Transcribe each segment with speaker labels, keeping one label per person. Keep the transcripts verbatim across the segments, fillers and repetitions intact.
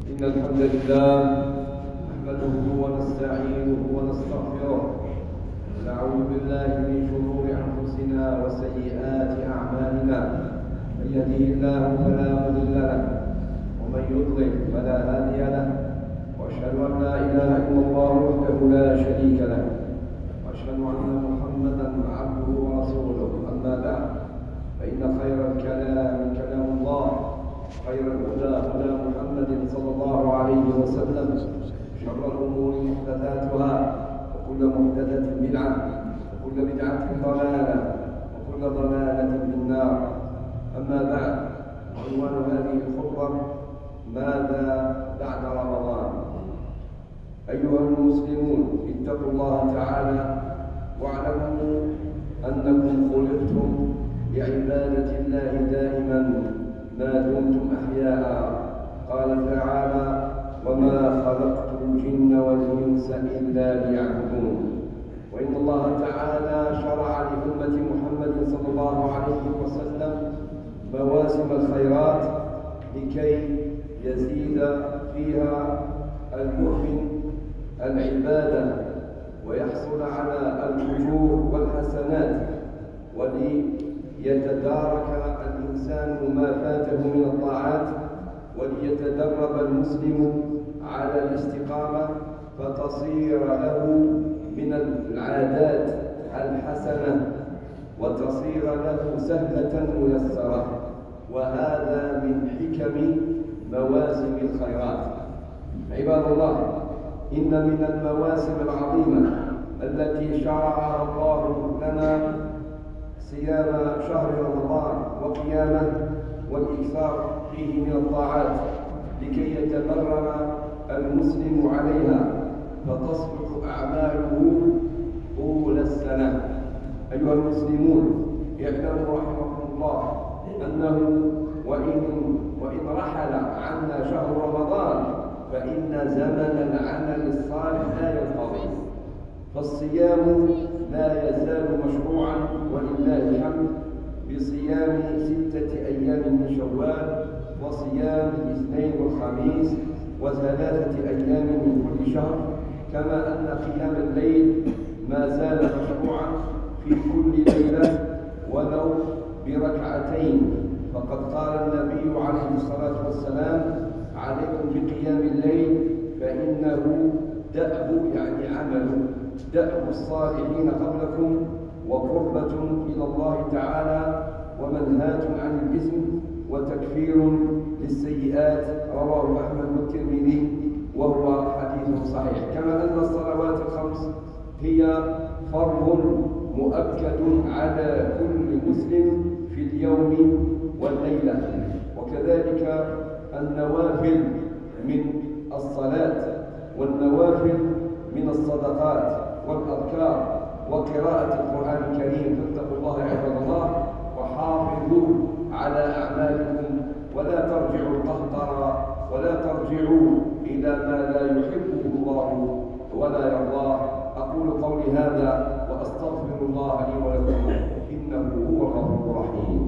Speaker 1: إن الحمد لله نحمده ونستعينه ونستغفره ونعوذ بالله من شرور أنفسنا وسيئات أعمالنا. من يهده الله فلا مضل له ومن يضلل فلا هادي له، وأشهد أن لا إله إلا الله وحده لا شريك له، وأشهد أن محمدا عبده ورسوله. أما بعد، فإن خير الكلام كلام الله، خير الهدى هدى محمد صلى الله عليه وسلم، شر الأمور محدثاتها، وكل محدثة بدعة، وكل بدعة ضلالة، وكل ضلالة في النار. أما بعد، عنوان هذه الخطبة: ماذا بعد رمضان؟ أيها المسلمون، اتقوا الله تعالى واعلموا أنكم خلقتم لعبادة الله دائما ما دمتم أحياء. قال تعالى: وما خلقت الجن والإنس إلا ليعبدون. وإن الله تعالى شرع لأمة محمد صلى الله عليه وسلم مواسم الخيرات لكي يزيد فيها المؤمن العبادة ويحصل على الأجور والحسنات، وليتدارك الإنسان ما فاته من الطاعات، وليتدرب المسلم على الاستقامة فتصير له من العادات الحسنة وتصير له سهلة ميسرة. وهذا من حكم مواسم الخيرات. عباد الله، إن من المواسم العظيمة التي شرعها الله لنا صيام شهر رمضان وقيامه والإكثار فيه من الطاعات لكي يتمرن المسلم عليها فتصبح أعماله طول السنة. أيها المسلمون، اعلموا رحمكم الله أنه وإن, وإن رحل عنا شهر رمضان فإن زمن العمل الصالح لا ينقضي، فالصيام لا يزال مشروعا ولله الحمد بصيام ستة أيام من شوال، وصيام الاثنين والخميس، وثلاثة أيام من كل شهر، كما أن قيام الليل ما زال مشروعا في كل ليلة ولو بركعتين. فقد قال النبي عليه الصلاة والسلام: عليكم بقيام الليل فإنه دأب، يعني عمل دأب الصالحين قبلكم، وقربة إلى الله تعالى، ومنهاة عن الإثم، وتكفير للسيئات. رواه أحمد والترمذي وهو حديث صحيح. كما أن الصلوات الخمس هي فرض مؤكد على كل مسلم في اليوم والليلة، وكذلك النوافل من الصلاة والنوافل من الصدقات والأذكار وقراءة القرآن الكريم. فاتقوا الله عباد الله وحافظوا على أعمالكم، ولا ترجعوا القهقرى، ولا ترجعوا إلى ما لا يحبه الله ولا يرضاه. أقول قولي هذا وأستغفر الله لي ولكم، إنه هو الغفور الرحيم.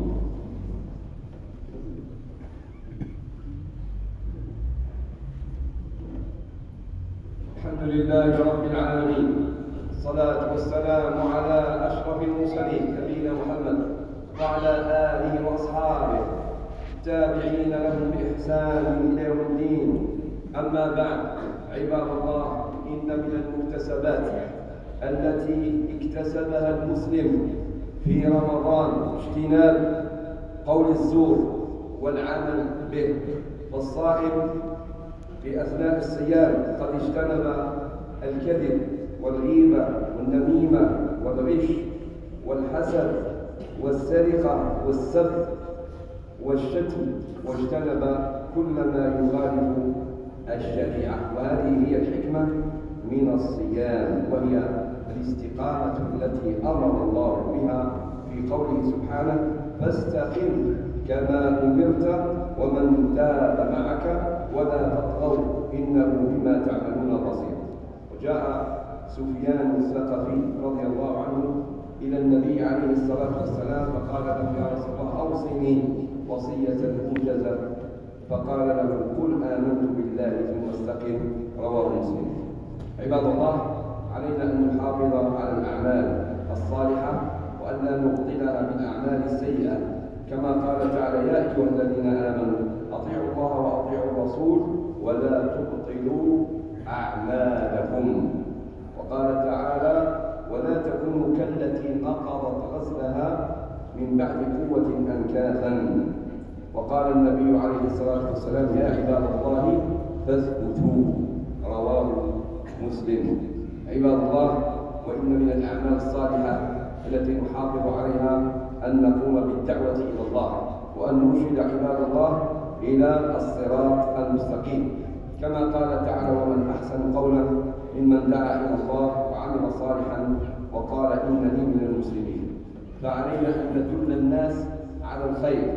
Speaker 1: الحمد لله رب العالمين، الصلاة والسلام على أشرف المرسلين نبينا محمد وعلى آله وأصحابه التابعين لهم بإحسان إلى يوم الدين. أما بعد، عباد الله، إن من المكتسبات التي اكتسبها المسلم في رمضان اجتناب قول الزور والعمل به. فالصائم في أثناء الصيام قد اجتنب الكذب والغيبة والنميمة والغش والحسد والسرقة والسب والشتم، واجتنب كل ما يخالف الشريعة. وهذه هي الحكمة من الصيام، وهي الاستقامة التي أمر الله بها في قوله سبحانه: فاستقم كما أمرت ومن تاب معك ولا تطغوا إنه بما تعملون بصير. وجاء سفيان الثقفي رضي الله عنه إلى النبي عليه الصلاة والسلام فقال له: يا رسول الله، أوصني وصية موجزة. فقال له قل آمنت بالله ثم استقم. رواه مسلم. عباد الله، علينا أن نحافظ على الأعمال الصالحة وأن لا نبطلها بالأعمال السيئة، كما قال تعالى يا أيها الذين آمنوا أطيعوا الله وأطيعوا الرسول ولا تبطلوا أعمالكم. وقال تعالى ولا تكونوا كالتي نقضت غزلها من بعد قوة أنكاثا. وقال النبي عليه الصلاة والسلام يا عباد الله فاثبتوا. رواه مسلم. عباد الله، وإن من الأعمال الصالحة التي نحافظ عليها أن نقوم بالدعوة إلى الله وأن نرشد عباد الله إلى الصراط المستقيم، كما قال تعالى ومن أحسن قولا ممن دعا إلى الله وعمل صالحا وقال إنني من المسلمين. فعلينا أن ندل الناس على الخير،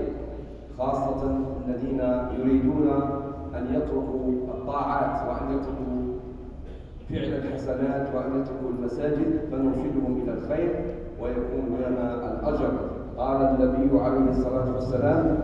Speaker 1: خاصة الذين يريدون أن يتركوا الطاعات وأن يتركوا فعل الحسنات وأن يتركوا المساجد، فنرشدهم إلى الخير ويكون لنا الأجر. قال النبي عليه الصلاة والسلام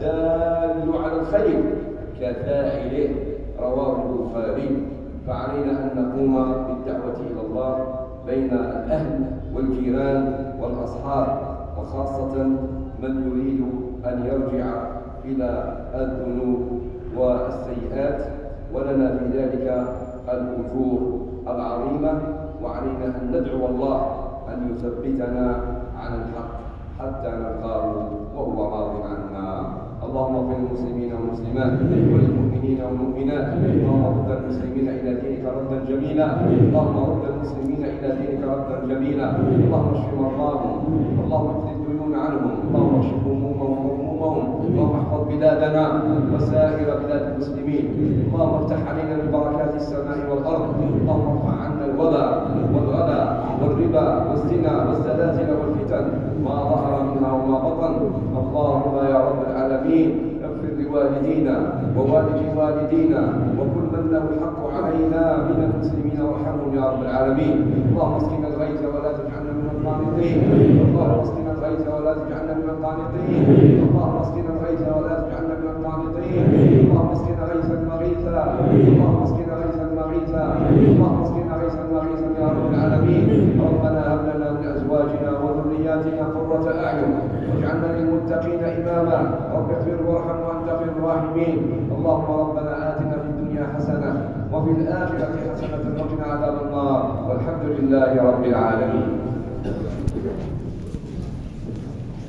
Speaker 1: الدال على الخير كفاعله. رواه البخاري. فعلينا أن نقوم بالدعوة إلى الله بين الأهل والجيران والأصحاب، وخاصة من يريد أن يرجع إلى الذنوب والسيئات، ولنا في ذلك الأجور العظيمة. وعلينا أن ندعو الله أن يثبتنا على الحق حتى نلقاه وهو راض عنا. اللهم اغفر للمسلمين والمسلمات وللمؤمنين والمؤمنات. اللهم رد المسلمين إلى دينك ردا جميلا. اللهم رد المسلمين إلى دينك ردا جميلا. اللهم اشف مرضاهم، اللهم اكف الديون عنهم، اللهم اشف همومهم وهمومهم، اللهم احفظ بلادنا وسائر بلاد المسلمين. اللهم افتح علينا من بركات السماء والأرض. اللهم ارفع عنا الوباء والغلا والربا والزنا والزلازل والفتن ما ظهر منها وما بطن. اللهم يا رب العالمين اغفر لوالدينا ووالد والدينا وكل من له الحق علينا من المسلمين وارحمهم يا رب العالمين. اللهم اسقنا الغيث ولا تجعلنا من القانطين. اللهم اسقنا الغيث ولا تجعلنا من القانطين. اللهم اسقنا الغيث ولا تجعلنا من القانطين. اللهم اسقنا غيثا مغيثا. اللهم اسقنا غيثا مغيثا. اللهم اسقنا غيثا مغيثا يا رب العالمين. ربنا هب لنا من ازواجنا وذرياتنا قرة اعين واجعلنا للمتقين اماما. رب اغفر وارحم وانت خير الراحمين. اللهم ربنا آتنا في الدنيا حسنة وفي الآخرة حسنة وقنا عذاب النار، والحمد لله رب العالمين.